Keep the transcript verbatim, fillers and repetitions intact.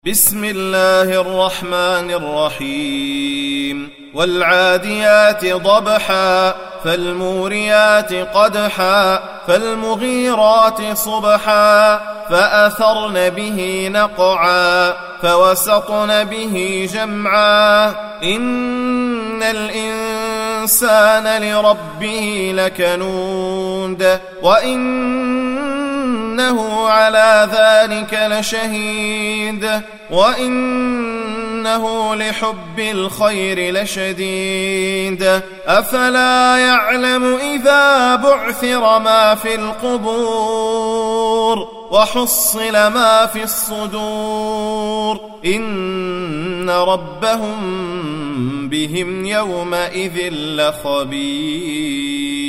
بسم الله الرحمن الرحيم والعاديات ضبحا فالموريات قدحا فالمغيرات صبحا فأثرن به نقعا فوسطن به جمعا إن الإنسان لربه لكنود وإنه على ذلك لشهيد وإنه لحب الخير لشديد أفلا يعلم إذا بعثر ما في القبور وحصل ما في الصدور إن ربهم بهم يومئذ لخبير.